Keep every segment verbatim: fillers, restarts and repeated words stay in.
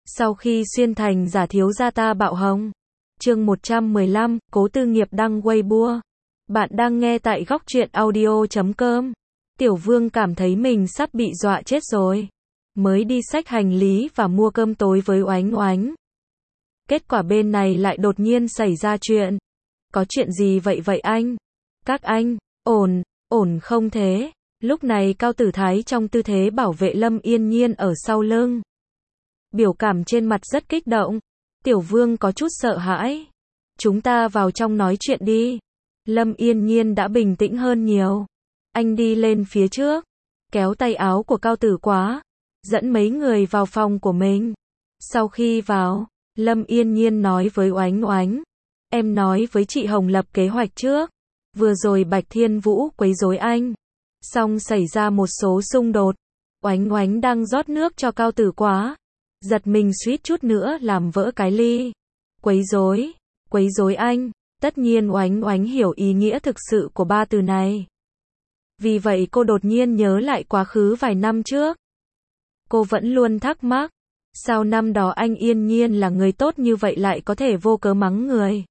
Sau khi xuyên thành giả thiếu gia ta bạo hồng. Chương một trăm mười lăm, Cố Tư Nghiệp đăng Weibo. Bạn đang nghe tại góc truyện audio chấm com. Tiểu Vương cảm thấy mình sắp bị dọa chết rồi. Mới đi xách hành lý và mua cơm tối với Oánh Oánh. Kết quả bên này lại đột nhiên xảy ra chuyện. Có chuyện gì vậy vậy anh? Các anh, ổn, ổn không thế? Lúc này Cao Tử Thái trong tư thế bảo vệ Lâm Yên Nhiên ở sau lưng. Biểu cảm trên mặt rất kích động. Tiểu Vương có chút sợ hãi. Chúng ta vào trong nói chuyện đi. Lâm Yên Nhiên đã bình tĩnh hơn nhiều. Anh đi lên phía trước, kéo tay áo của Cao Tử Quá, dẫn mấy người vào phòng của mình. Sau khi vào, Lâm Yên Nhiên nói với Oánh Oánh. Em nói với chị Hồng lập kế hoạch trước. Vừa rồi Bạch Thiên Vũ quấy rối anh. Xong xảy ra một số xung đột. Oánh Oánh đang rót nước cho Cao Tử Quá. Giật mình suýt chút nữa làm vỡ cái ly. Quấy rối, quấy rối anh. Tất nhiên Oánh Oánh hiểu ý nghĩa thực sự của ba từ này. Vì vậy cô đột nhiên nhớ lại quá khứ vài năm trước. Cô vẫn luôn thắc mắc. Sao năm đó anh Yên Nhiên là người tốt như vậy lại có thể vô cớ mắng người?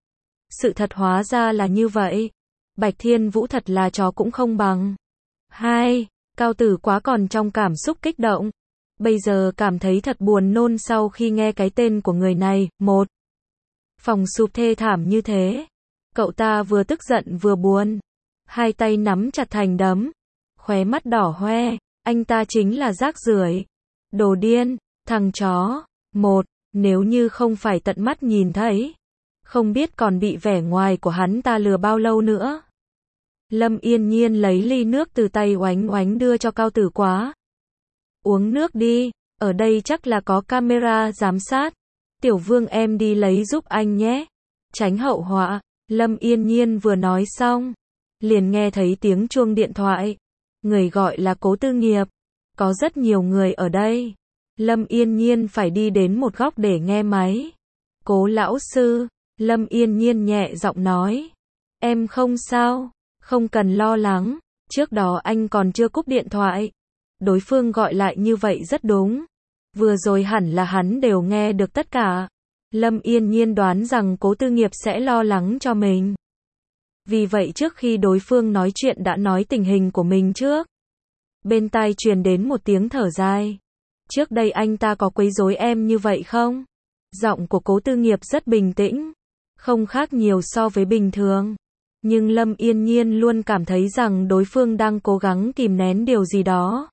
Sự thật hóa ra là như vậy. Bạch Thiên Vũ thật là chó cũng không bằng. Hai, Cao Tử Quá còn trong cảm xúc kích động. Bây giờ cảm thấy thật buồn nôn sau khi nghe cái tên của người này. Một, phòng sụp thê thảm như thế. Cậu ta vừa tức giận vừa buồn. Hai tay nắm chặt thành đấm. Khóe mắt đỏ hoe. Anh ta chính là rác rưởi. Đồ điên, thằng chó. Một, nếu như không phải tận mắt nhìn thấy. Không biết còn bị vẻ ngoài của hắn ta lừa bao lâu nữa. Lâm Yên Nhiên lấy ly nước từ tay Oánh Oánh đưa cho Cao Tử Quá. Uống nước đi, ở đây chắc là có camera giám sát. Tiểu Vương em đi lấy giúp anh nhé. Tránh hậu họa. Lâm Yên Nhiên vừa nói xong, liền nghe thấy tiếng chuông điện thoại. Người gọi là Cố Tư Nghiệp. Có rất nhiều người ở đây. Lâm Yên Nhiên phải đi đến một góc để nghe máy. Cố lão sư, Lâm Yên Nhiên nhẹ giọng nói. Em không sao, không cần lo lắng. Trước đó anh còn chưa cúp điện thoại. Đối phương gọi lại như vậy rất đúng. Vừa rồi hẳn là hắn đều nghe được tất cả. Lâm Yên Nhiên đoán rằng Cố Tư Nghiệp sẽ lo lắng cho mình. Vì vậy trước khi đối phương nói chuyện đã nói tình hình của mình trước. Bên tai truyền đến một tiếng thở dài. Trước đây anh ta có quấy rối em như vậy không? Giọng của Cố Tư Nghiệp rất bình tĩnh. Không khác nhiều so với bình thường. Nhưng Lâm Yên Nhiên luôn cảm thấy rằng đối phương đang cố gắng kìm nén điều gì đó.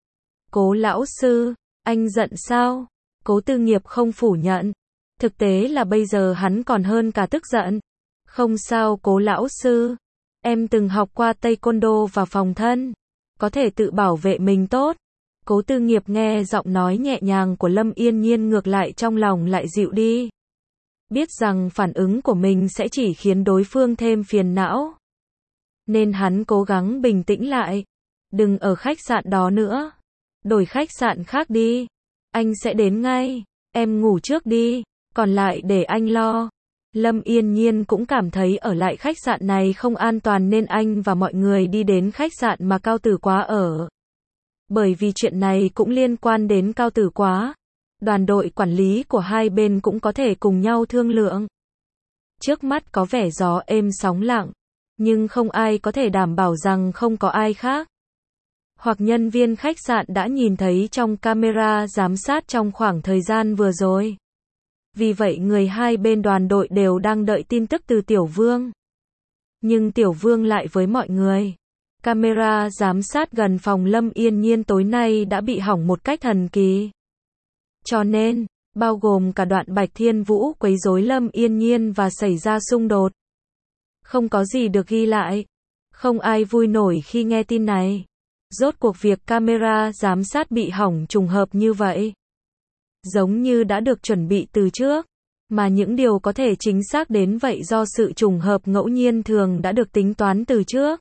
Cố lão sư, anh giận sao? Cố Tư Nghiệp không phủ nhận. Thực tế là bây giờ hắn còn hơn cả tức giận. Không sao Cố lão sư. Em từng học qua Taekwondo và phòng thân. Có thể tự bảo vệ mình tốt. Cố Tư Nghiệp nghe giọng nói nhẹ nhàng của Lâm Yên Nhiên ngược lại trong lòng lại dịu đi. Biết rằng phản ứng của mình sẽ chỉ khiến đối phương thêm phiền não. Nên hắn cố gắng bình tĩnh lại. Đừng ở khách sạn đó nữa. Đổi khách sạn khác đi. Anh sẽ đến ngay. Em ngủ trước đi. Còn lại để anh lo. Lâm Yên Nhiên cũng cảm thấy ở lại khách sạn này không an toàn nên anh và mọi người đi đến khách sạn mà Cao Tử Quá ở. Bởi vì chuyện này cũng liên quan đến Cao Tử Quá. Đoàn đội quản lý của hai bên cũng có thể cùng nhau thương lượng. Trước mắt có vẻ gió êm sóng lặng. Nhưng không ai có thể đảm bảo rằng không có ai khác. Hoặc nhân viên khách sạn đã nhìn thấy trong camera giám sát trong khoảng thời gian vừa rồi. Vì vậy người hai bên đoàn đội đều đang đợi tin tức từ Tiểu Vương. Nhưng Tiểu Vương lại với mọi người. Camera giám sát gần phòng Lâm Yên Nhiên tối nay đã bị hỏng một cách thần kỳ. Cho nên, bao gồm cả đoạn Bạch Thiên Vũ quấy rối Lâm Yên Nhiên và xảy ra xung đột. Không có gì được ghi lại. Không ai vui nổi khi nghe tin này. Rốt cuộc việc camera giám sát bị hỏng trùng hợp như vậy. Giống như đã được chuẩn bị từ trước. Mà những điều có thể chính xác đến vậy do sự trùng hợp ngẫu nhiên thường đã được tính toán từ trước.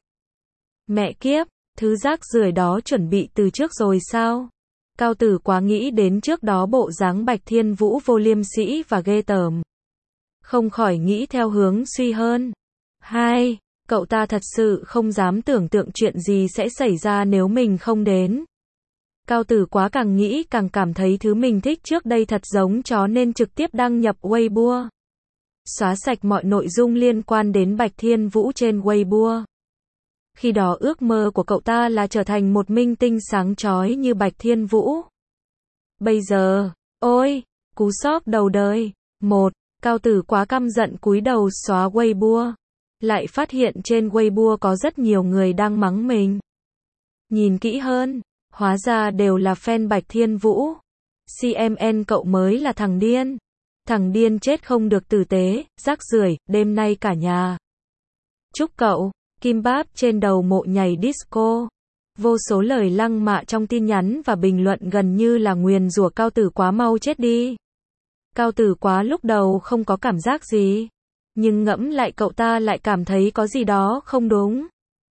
Mẹ kiếp, thứ rác rưởi đó chuẩn bị từ trước rồi sao? Cao Tử Quá nghĩ đến trước đó bộ dáng Bạch Thiên Vũ vô liêm sỉ và ghê tởm. Không khỏi nghĩ theo hướng suy hơn. Hai, cậu ta thật sự không dám tưởng tượng chuyện gì sẽ xảy ra nếu mình không đến. Cao Tử Quá càng nghĩ càng cảm thấy thứ mình thích trước đây thật giống chó nên trực tiếp đăng nhập Weibo. Xóa sạch mọi nội dung liên quan đến Bạch Thiên Vũ trên Weibo. Khi đó ước mơ của cậu ta là trở thành một minh tinh sáng chói như Bạch Thiên Vũ. Bây giờ, ôi, cú sốc đầu đời. Một, Cao Tử Quá căm giận cúi đầu xóa Weibo. Lại phát hiện trên Weibo có rất nhiều người đang mắng mình. Nhìn kỹ hơn, hóa ra đều là fan Bạch Thiên Vũ. xê em en cậu mới là thằng điên. Thằng điên chết không được tử tế, rác rưởi, đêm nay cả nhà. Chúc cậu, kim báp trên đầu mộ nhảy disco. Vô số lời lăng mạ trong tin nhắn và bình luận gần như là nguyền rủa Cao Tử Quá mau chết đi. Cao Tử Quá lúc đầu không có cảm giác gì. Nhưng ngẫm lại cậu ta lại cảm thấy có gì đó không đúng.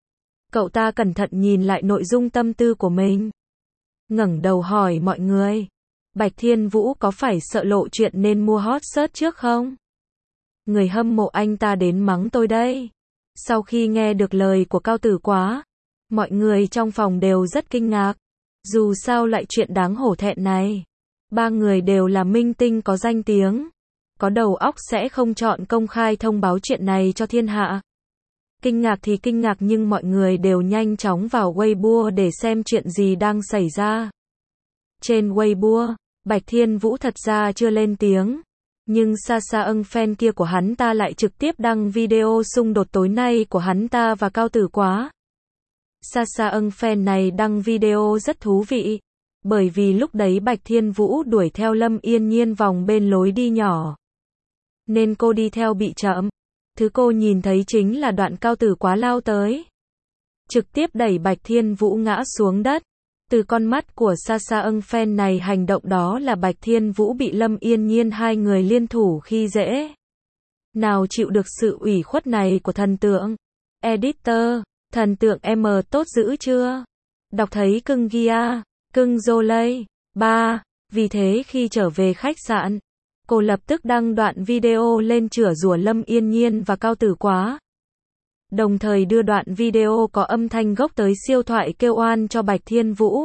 Cậu ta cẩn thận nhìn lại nội dung tâm tư của mình. Ngẩng đầu hỏi mọi người. Bạch Thiên Vũ có phải sợ lộ chuyện nên mua hot search trước không? Người hâm mộ anh ta đến mắng tôi đây. Sau khi nghe được lời của Cao Tử Quá, mọi người trong phòng đều rất kinh ngạc. Dù sao lại chuyện đáng hổ thẹn này. Ba người đều là minh tinh có danh tiếng. Có đầu óc sẽ không chọn công khai thông báo chuyện này cho thiên hạ. Kinh ngạc thì kinh ngạc nhưng mọi người đều nhanh chóng vào Weibo để xem chuyện gì đang xảy ra. Trên Weibo, Bạch Thiên Vũ thật ra chưa lên tiếng. Nhưng Sasa Ưng fan kia của hắn ta lại trực tiếp đăng video xung đột tối nay của hắn ta và Cao Tử Quá. Sasa Ưng fan này đăng video rất thú vị. Bởi vì lúc đấy Bạch Thiên Vũ đuổi theo Lâm Yên Nhiên vòng bên lối đi nhỏ. Nên cô đi theo bị chậm. Thứ cô nhìn thấy chính là đoạn Cao Tử Quá lao tới. Trực tiếp đẩy Bạch Thiên Vũ ngã xuống đất. Từ con mắt của Sasa Ưng fan này hành động đó là Bạch Thiên Vũ bị Lâm Yên Nhiên hai người liên thủ khi dễ. Nào chịu được sự ủy khuất này của thần tượng. Editor, thần tượng em tốt dữ chưa? Đọc thấy cưng Gia, cưng Jolie. ba. Vì thế khi trở về khách sạn, cô lập tức đăng đoạn video lên chửi rủa Lâm Yên Nhiên và Cao Tử Quá. Đồng thời đưa đoạn video có âm thanh gốc tới siêu thoại kêu oan cho Bạch Thiên Vũ.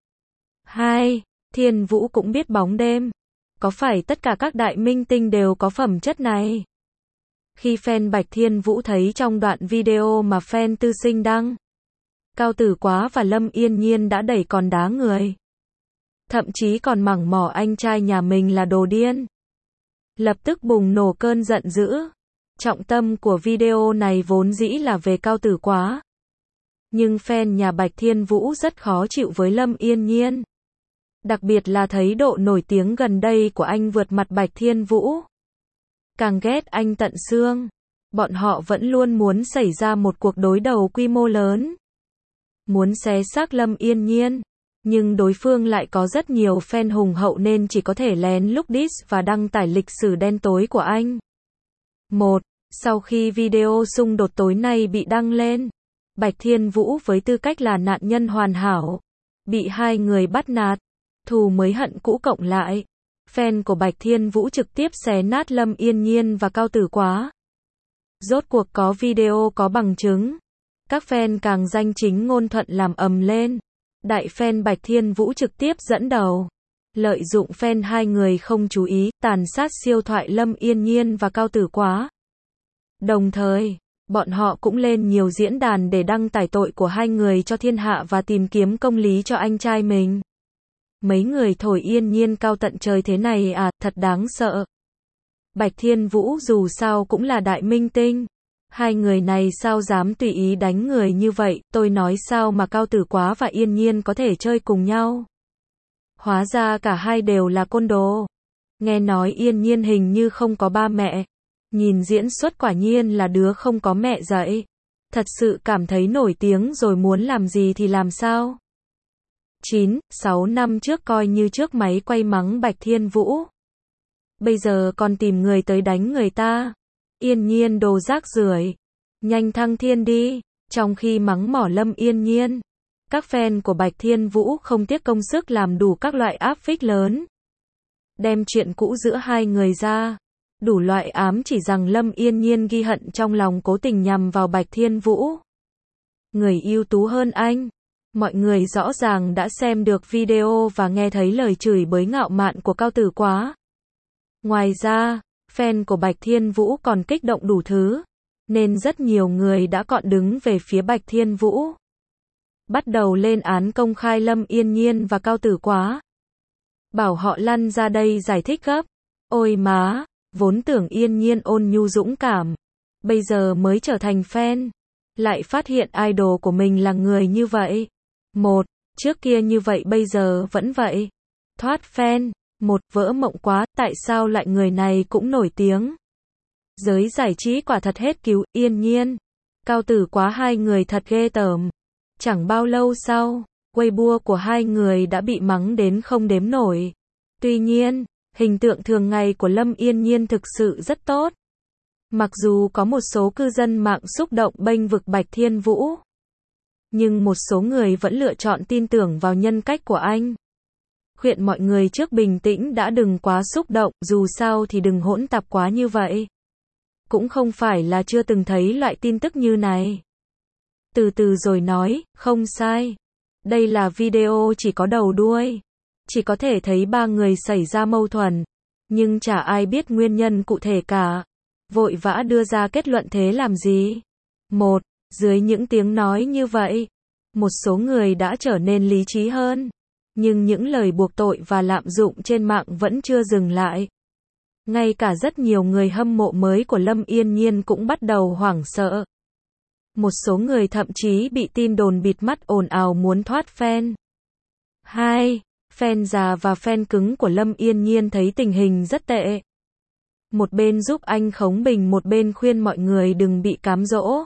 hai. Thiên Vũ cũng biết bóng đêm. Có phải tất cả các đại minh tinh đều có phẩm chất này? Khi fan Bạch Thiên Vũ thấy trong đoạn video mà fan tư sinh đăng, Cao Tử Quá và Lâm Yên Nhiên đã đẩy còn đá người. Thậm chí còn mẳng mỏ anh trai nhà mình là đồ điên. Lập tức bùng nổ cơn giận dữ. Trọng tâm của video này vốn dĩ là về Cao Tử Quá. Nhưng fan nhà Bạch Thiên Vũ rất khó chịu với Lâm Yên Nhiên. Đặc biệt là thấy độ nổi tiếng gần đây của anh vượt mặt Bạch Thiên Vũ. Càng ghét anh tận xương. Bọn họ vẫn luôn muốn xảy ra một cuộc đối đầu quy mô lớn. Muốn xé xác Lâm Yên Nhiên. Nhưng đối phương lại có rất nhiều fan hùng hậu nên chỉ có thể lén lút diss và đăng tải lịch sử đen tối của anh. một. Sau khi video xung đột tối nay bị đăng lên, Bạch Thiên Vũ với tư cách là nạn nhân hoàn hảo, bị hai người bắt nạt, thù mới hận cũ cộng lại. Fan của Bạch Thiên Vũ trực tiếp xé nát Lâm Yên Nhiên và Cao Tử Quá. Rốt cuộc có video có bằng chứng. Các fan càng danh chính ngôn thuận làm ầm lên. Đại fan Bạch Thiên Vũ trực tiếp dẫn đầu. Lợi dụng fan hai người không chú ý, tàn sát siêu thoại Lâm Yên Nhiên và Cao Tử Quá. Đồng thời, bọn họ cũng lên nhiều diễn đàn để đăng tải tội của hai người cho thiên hạ và tìm kiếm công lý cho anh trai mình. Mấy người thổi Yên Nhiên cao tận trời thế này à, thật đáng sợ. Bạch Thiên Vũ dù sao cũng là đại minh tinh. Hai người này sao dám tùy ý đánh người như vậy, tôi nói sao mà Cao Tử Quá và Yên Nhiên có thể chơi cùng nhau. Hóa ra cả hai đều là côn đồ. Nghe nói Yên Nhiên hình như không có ba mẹ. Nhìn diễn xuất quả nhiên là đứa không có mẹ dạy. Thật sự cảm thấy nổi tiếng rồi muốn làm gì thì làm sao. chín, sáu năm trước coi như trước máy quay mắng Bạch Thiên Vũ. Bây giờ còn tìm người tới đánh người ta. Yên Nhiên đồ rác rưởi. Nhanh thăng thiên đi. Trong khi mắng mỏ Lâm Yên Nhiên, các fan của Bạch Thiên Vũ không tiếc công sức làm đủ các loại áp phích lớn. Đem chuyện cũ giữa hai người ra. Đủ loại ám chỉ rằng Lâm Yên Nhiên ghi hận trong lòng cố tình nhằm vào Bạch Thiên Vũ. Người ưu tú hơn anh. Mọi người rõ ràng đã xem được video và nghe thấy lời chửi bới ngạo mạn của Cao Tử Quá. Ngoài ra, fan của Bạch Thiên Vũ còn kích động đủ thứ, nên rất nhiều người đã cọn đứng về phía Bạch Thiên Vũ. Bắt đầu lên án công khai Lâm Yên Nhiên và Cao Tử Quá. Bảo họ lăn ra đây giải thích gấp. Ôi má, vốn tưởng Yên Nhiên ôn nhu dũng cảm, bây giờ mới trở thành fan, lại phát hiện idol của mình là người như vậy. Một, trước kia như vậy bây giờ vẫn vậy. Thoát fan. Một, vỡ mộng quá, tại sao lại người này cũng nổi tiếng. Giới giải trí quả thật hết cứu, Yên Nhiên, Cao Tử Quá hai người thật ghê tởm. Chẳng bao lâu sau, Weibo của hai người đã bị mắng đến không đếm nổi. Tuy nhiên, hình tượng thường ngày của Lâm Yên Nhiên thực sự rất tốt. Mặc dù có một số cư dân mạng xúc động bênh vực Bạch Thiên Vũ, nhưng một số người vẫn lựa chọn tin tưởng vào nhân cách của anh. Khuyên mọi người trước bình tĩnh đã, đừng quá xúc động, dù sao thì đừng hỗn tạp quá như vậy. Cũng không phải là chưa từng thấy loại tin tức như này. Từ từ rồi nói, không sai. Đây là video chỉ có đầu đuôi. Chỉ có thể thấy ba người xảy ra mâu thuẫn, nhưng chả ai biết nguyên nhân cụ thể cả. Vội vã đưa ra kết luận thế làm gì? Một, dưới những tiếng nói như vậy, một số người đã trở nên lý trí hơn. Nhưng những lời buộc tội và lạm dụng trên mạng vẫn chưa dừng lại. Ngay cả rất nhiều người hâm mộ mới của Lâm Yên Nhiên cũng bắt đầu hoảng sợ. Một số người thậm chí bị tin đồn bịt mắt ồn ào muốn thoát fan. Hai, fan già và fan cứng của Lâm Yên Nhiên thấy tình hình rất tệ. Một bên giúp anh khống bình, một bên khuyên mọi người đừng bị cám dỗ.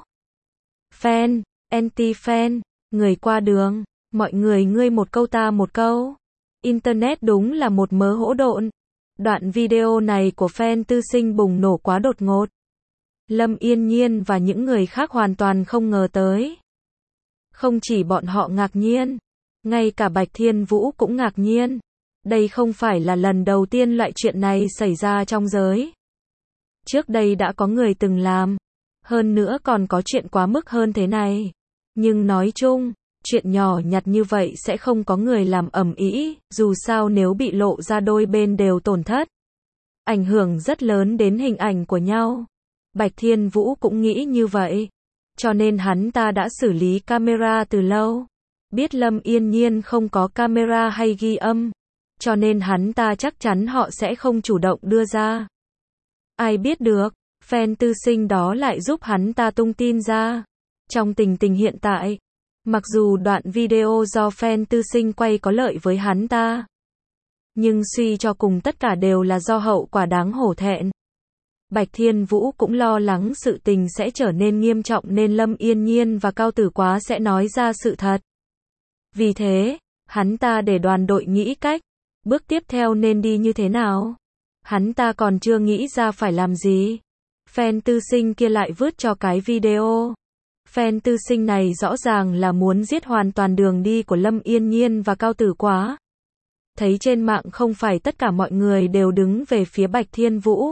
Fan, anti-fan, người qua đường, mọi người ngươi một câu ta một câu. Internet đúng là một mớ hỗn độn. Đoạn video này của fan Tư Sinh bùng nổ quá đột ngột. Lâm Yên Nhiên và những người khác hoàn toàn không ngờ tới. Không chỉ bọn họ ngạc nhiên, ngay cả Bạch Thiên Vũ cũng ngạc nhiên. Đây không phải là lần đầu tiên loại chuyện này xảy ra trong giới. Trước đây đã có người từng làm. Hơn nữa còn có chuyện quá mức hơn thế này. Nhưng nói chung, chuyện nhỏ nhặt như vậy sẽ không có người làm ầm ĩ, dù sao nếu bị lộ ra đôi bên đều tổn thất. Ảnh hưởng rất lớn đến hình ảnh của nhau. Bạch Thiên Vũ cũng nghĩ như vậy. Cho nên hắn ta đã xử lý camera từ lâu. Biết Lâm Yên Nhiên không có camera hay ghi âm. Cho nên hắn ta chắc chắn họ sẽ không chủ động đưa ra. Ai biết được, fan Tư Sinh đó lại giúp hắn ta tung tin ra. Trong tình tình hiện tại, mặc dù đoạn video do fan Tư Sinh quay có lợi với hắn ta, nhưng suy cho cùng tất cả đều là do hậu quả đáng hổ thẹn. Bạch Thiên Vũ cũng lo lắng sự tình sẽ trở nên nghiêm trọng nên Lâm Yên Nhiên và Cao Tử Quá sẽ nói ra sự thật. Vì thế, hắn ta để đoàn đội nghĩ cách, bước tiếp theo nên đi như thế nào. Hắn ta còn chưa nghĩ ra phải làm gì. Fan Tư Sinh kia lại vứt cho cái video. Fan Tư Sinh này rõ ràng là muốn giết hoàn toàn đường đi của Lâm Yên Nhiên và Cao Tử Quá. Thấy trên mạng không phải tất cả mọi người đều đứng về phía Bạch Thiên Vũ.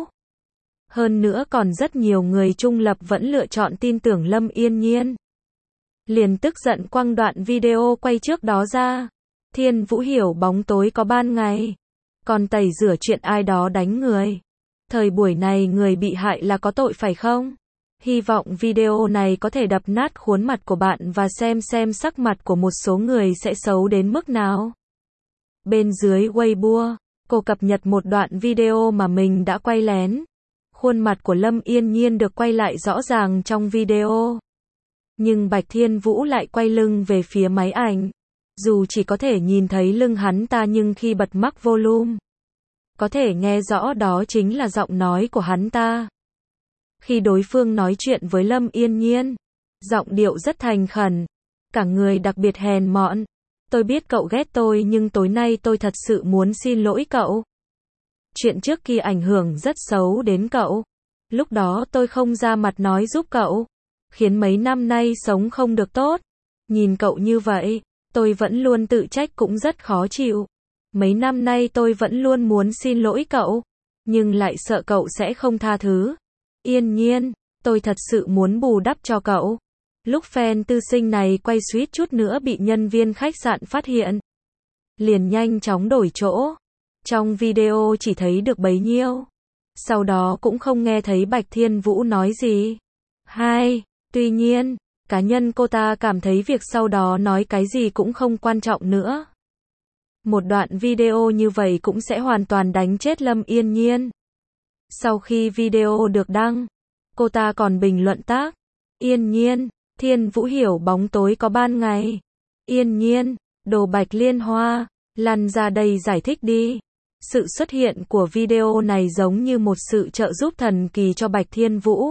Hơn nữa còn rất nhiều người trung lập vẫn lựa chọn tin tưởng Lâm Yên Nhiên. Liền tức giận quăng đoạn video quay trước đó ra. Thiên Vũ hiểu bóng tối có ban ngày. Còn tẩy rửa chuyện ai đó đánh người. Thời buổi này người bị hại là có tội phải không? Hy vọng video này có thể đập nát khuôn mặt của bạn và xem xem sắc mặt của một số người sẽ xấu đến mức nào. Bên dưới Weibo, cô cập nhật một đoạn video mà mình đã quay lén. Khuôn mặt của Lâm Yên Nhiên được quay lại rõ ràng trong video. Nhưng Bạch Thiên Vũ lại quay lưng về phía máy ảnh. Dù chỉ có thể nhìn thấy lưng hắn ta nhưng khi bật max volume, có thể nghe rõ đó chính là giọng nói của hắn ta. Khi đối phương nói chuyện với Lâm Yên Nhiên, giọng điệu rất thành khẩn, cả người đặc biệt hèn mọn. Tôi biết cậu ghét tôi nhưng tối nay tôi thật sự muốn xin lỗi cậu. Chuyện trước kia ảnh hưởng rất xấu đến cậu. Lúc đó tôi không ra mặt nói giúp cậu, khiến mấy năm nay sống không được tốt. Nhìn cậu như vậy, tôi vẫn luôn tự trách cũng rất khó chịu. Mấy năm nay tôi vẫn luôn muốn xin lỗi cậu, nhưng lại sợ cậu sẽ không tha thứ. Yên Nhiên, tôi thật sự muốn bù đắp cho cậu. Lúc fan tư sinh này quay suýt chút nữa bị nhân viên khách sạn phát hiện, liền nhanh chóng đổi chỗ. Trong video chỉ thấy được bấy nhiêu. Sau đó cũng không nghe thấy Bạch Thiên Vũ nói gì. Hai, tuy nhiên, cá nhân cô ta cảm thấy việc sau đó nói cái gì cũng không quan trọng nữa. Một đoạn video như vậy cũng sẽ hoàn toàn đánh chết Lâm Yên Nhiên. Sau khi video được đăng, cô ta còn bình luận tác: Yên Nhiên, Thiên Vũ hiểu bóng tối có ban ngày. Yên Nhiên, đồ Bạch Liên Hoa, lăn ra đây giải thích đi. Sự xuất hiện của video này giống như một sự trợ giúp thần kỳ cho Bạch Thiên Vũ.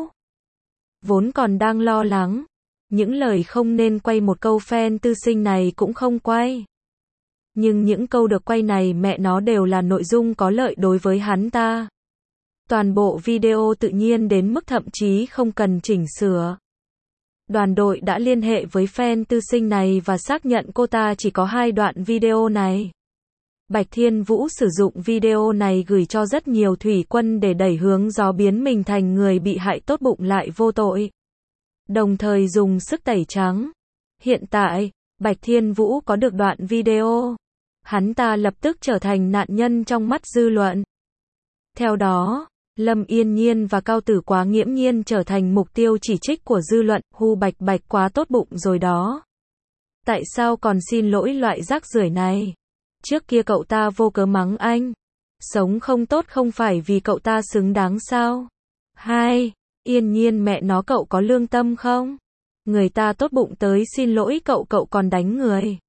Vốn còn đang lo lắng, những lời không nên quay một câu fan tư sinh này cũng không quay. Nhưng những câu được quay này mẹ nó đều là nội dung có lợi đối với hắn ta. Toàn bộ video tự nhiên đến mức thậm chí không cần chỉnh sửa. Đoàn đội đã liên hệ với fan tư sinh này và xác nhận cô ta chỉ có hai đoạn video này. Bạch Thiên Vũ sử dụng video này gửi cho rất nhiều thủy quân để đẩy hướng gió biến mình thành người bị hại tốt bụng lại vô tội. Đồng thời dùng sức tẩy trắng. Hiện tại, Bạch Thiên Vũ có được đoạn video. Hắn ta lập tức trở thành nạn nhân trong mắt dư luận. Theo đó, Lâm Yên Nhiên và Cao Tử Quá nghiễm nhiên trở thành mục tiêu chỉ trích của dư luận. Hu Bạch Bạch quá tốt bụng rồi đó. Tại sao còn xin lỗi loại rác rưởi này? Trước kia cậu ta vô cớ mắng anh. Sống không tốt không phải vì cậu ta xứng đáng sao? Hai, Yên Nhiên mẹ nó cậu có lương tâm không? Người ta tốt bụng tới xin lỗi cậu cậu còn đánh người.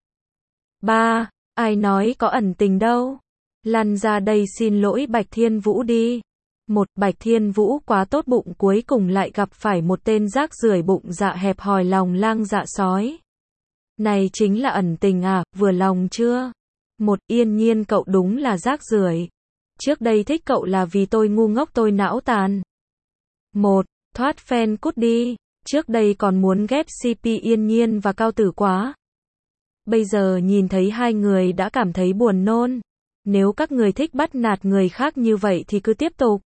Ba, ai nói có ẩn tình đâu? Lăn ra đây xin lỗi Bạch Thiên Vũ đi. Một, Bạch Thiên Vũ quá tốt bụng cuối cùng lại gặp phải một tên rác rưởi bụng dạ hẹp hòi lòng lang dạ sói. Này chính là ẩn tình à, vừa lòng chưa? Một, Yên Nhiên cậu đúng là rác rưởi. Trước đây thích cậu là vì tôi ngu ngốc tôi não tàn. Một, thoát fan cút đi. Trước đây còn muốn ghép xê pê Yên Nhiên và Cao Tử Quá. Bây giờ nhìn thấy hai người đã cảm thấy buồn nôn. Nếu các người thích bắt nạt người khác như vậy thì cứ tiếp tục.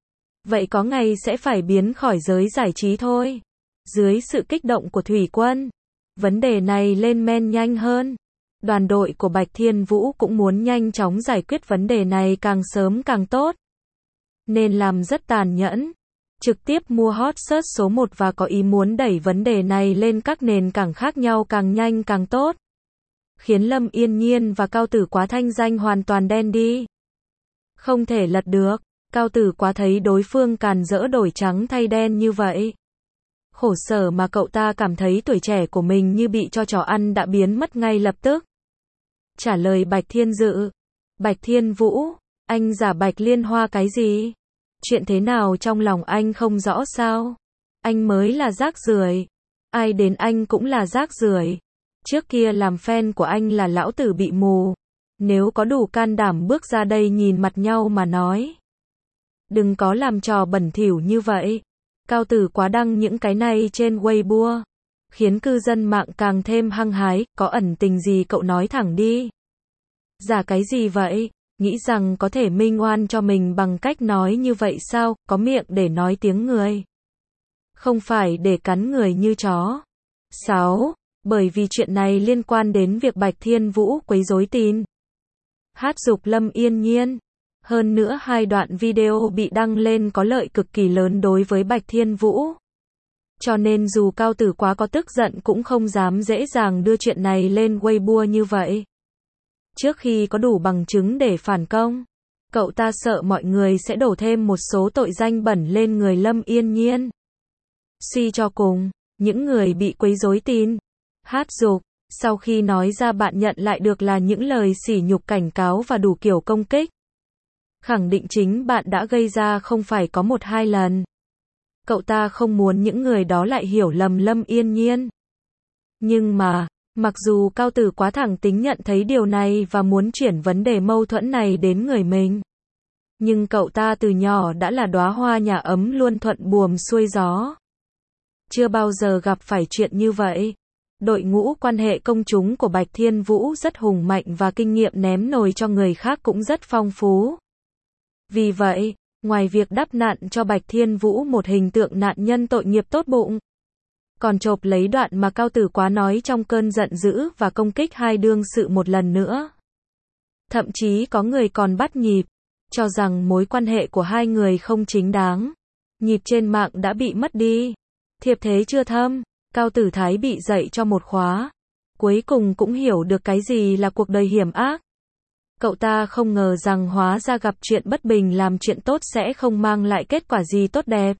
Vậy có ngày sẽ phải biến khỏi giới giải trí thôi. Dưới sự kích động của thủy quân, vấn đề này lên men nhanh hơn. Đoàn đội của Bạch Thiên Vũ cũng muốn nhanh chóng giải quyết vấn đề này càng sớm càng tốt. Nên làm rất tàn nhẫn. Trực tiếp mua hot search số một và có ý muốn đẩy vấn đề này lên các nền tảng khác nhau càng nhanh càng tốt. Khiến Lâm Yên Nhiên và Cao Tử Quá thanh danh hoàn toàn đen đi. Không thể lật được. Cao Tử Quá thấy đối phương càn rỡ đổi trắng thay đen như vậy. Khổ sở mà cậu ta cảm thấy tuổi trẻ của mình như bị cho chó ăn đã biến mất ngay lập tức. Trả lời Bạch Thiên Dự. Bạch Thiên Vũ, anh giả Bạch Liên Hoa cái gì? Chuyện thế nào trong lòng anh không rõ sao? Anh mới là rác rưởi. Ai đến anh cũng là rác rưởi. Trước kia làm fan của anh là lão tử bị mù. Nếu có đủ can đảm bước ra đây nhìn mặt nhau mà nói. Đừng có làm trò bẩn thỉu như vậy. Cao Tử Quá đăng những cái này trên Weibo. Khiến cư dân mạng càng thêm hăng hái. Có ẩn tình gì cậu nói thẳng đi. Giả cái gì vậy? Nghĩ rằng có thể minh oan cho mình bằng cách nói như vậy sao? Có miệng để nói tiếng người. Không phải để cắn người như chó. Sáu. Bởi vì chuyện này liên quan đến việc Bạch Thiên Vũ quấy rối tin. Hát giục Lâm Yên Nhiên. Hơn nữa hai đoạn video bị đăng lên có lợi cực kỳ lớn đối với Bạch Thiên Vũ. Cho nên dù Cao Tử Quá có tức giận cũng không dám dễ dàng đưa chuyện này lên Weibo như vậy. Trước khi có đủ bằng chứng để phản công, cậu ta sợ mọi người sẽ đổ thêm một số tội danh bẩn lên người Lâm Yên Nhiên. Suy cho cùng, những người bị quấy rối tin, hát giục, sau khi nói ra bạn nhận lại được là những lời sỉ nhục cảnh cáo và đủ kiểu công kích. Khẳng định chính bạn đã gây ra không phải có một hai lần. Cậu ta không muốn những người đó lại hiểu lầm Lâm Yên Nhiên. Nhưng mà, mặc dù Cao Tử Quá thẳng tính nhận thấy điều này và muốn chuyển vấn đề mâu thuẫn này đến người mình. Nhưng cậu ta từ nhỏ đã là đóa hoa nhà ấm luôn thuận buồm xuôi gió. Chưa bao giờ gặp phải chuyện như vậy. Đội ngũ quan hệ công chúng của Bạch Thiên Vũ rất hùng mạnh và kinh nghiệm ném nồi cho người khác cũng rất phong phú. Vì vậy, ngoài việc đắp nặn cho Bạch Thiên Vũ một hình tượng nạn nhân tội nghiệp tốt bụng, Còn chộp lấy đoạn mà Cao Tử Quá nói trong cơn giận dữ và công kích hai đương sự một lần nữa. Thậm chí có người còn bắt nhịp, cho rằng mối quan hệ của hai người không chính đáng. Nhịp trên mạng đã bị mất đi. Thiệp thế chưa thâm, Cao Tử Thái bị dạy cho một khóa. Cuối cùng cũng hiểu được cái gì là cuộc đời hiểm ác. Cậu ta không ngờ rằng hóa ra gặp chuyện bất bình làm chuyện tốt sẽ không mang lại kết quả gì tốt đẹp.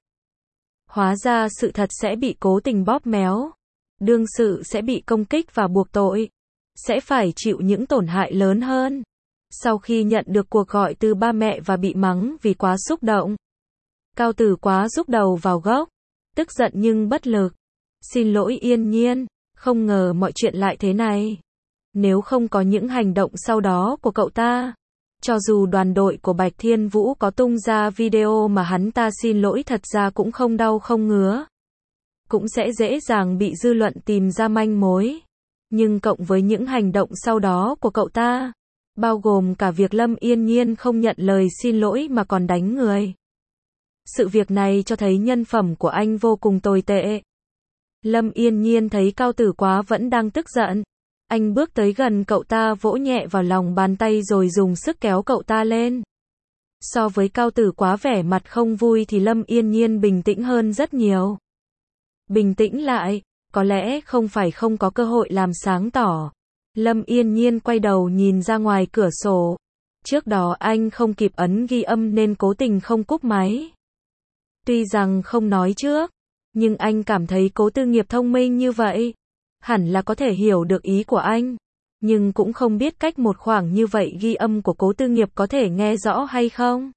Hóa ra sự thật sẽ bị cố tình bóp méo. Đương sự sẽ bị công kích và buộc tội. Sẽ phải chịu những tổn hại lớn hơn. Sau khi nhận được cuộc gọi từ ba mẹ và bị mắng vì quá xúc động, Cao Tử Quá rúc đầu vào gốc, tức giận nhưng bất lực. Xin lỗi Yên Nhiên, không ngờ mọi chuyện lại thế này. Nếu không có những hành động sau đó của cậu ta, cho dù đoàn đội của Bạch Thiên Vũ có tung ra video mà hắn ta xin lỗi thật ra cũng không đau không ngứa, cũng sẽ dễ dàng bị dư luận tìm ra manh mối. Nhưng cộng với những hành động sau đó của cậu ta, bao gồm cả việc Lâm Yên Nhiên không nhận lời xin lỗi mà còn đánh người. Sự việc này cho thấy nhân phẩm của anh vô cùng tồi tệ. Lâm Yên Nhiên thấy Cao Tử Quá vẫn đang tức giận. Anh bước tới gần cậu ta, vỗ nhẹ vào lòng bàn tay rồi dùng sức kéo cậu ta lên. So với Cao Tử Quá vẻ mặt không vui thì Lâm Yên Nhiên bình tĩnh hơn rất nhiều. Bình tĩnh lại, có lẽ không phải không có cơ hội làm sáng tỏ. Lâm Yên Nhiên quay đầu nhìn ra ngoài cửa sổ. Trước đó anh không kịp ấn ghi âm nên cố tình không cúp máy. Tuy rằng không nói trước, nhưng anh cảm thấy Cố Tư Nghiệp thông minh như vậy, hẳn là có thể hiểu được ý của anh. Nhưng cũng không biết cách một khoảng như vậy ghi âm của Cố Tư Nghiệp có thể nghe rõ hay không.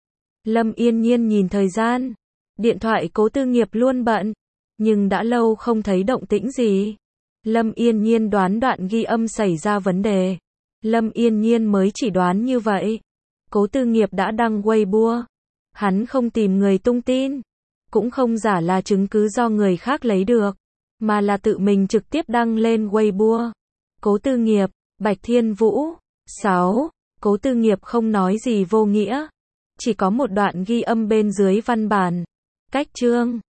Lâm Yên Nhiên nhìn thời gian. Điện thoại Cố Tư Nghiệp luôn bận, nhưng đã lâu không thấy động tĩnh gì. Lâm Yên Nhiên đoán đoạn ghi âm xảy ra vấn đề. Lâm Yên Nhiên mới chỉ đoán như vậy. Cố Tư Nghiệp đã đăng Weibo. Hắn không tìm người tung tin, cũng không giả là chứng cứ do người khác lấy được, mà là tự mình trực tiếp đăng lên Weibo. Cố Tư Nghiệp, Bạch Thiên Vũ. sáu. Cố Tư Nghiệp không nói gì vô nghĩa. Chỉ có một đoạn ghi âm bên dưới văn bản. Cách chương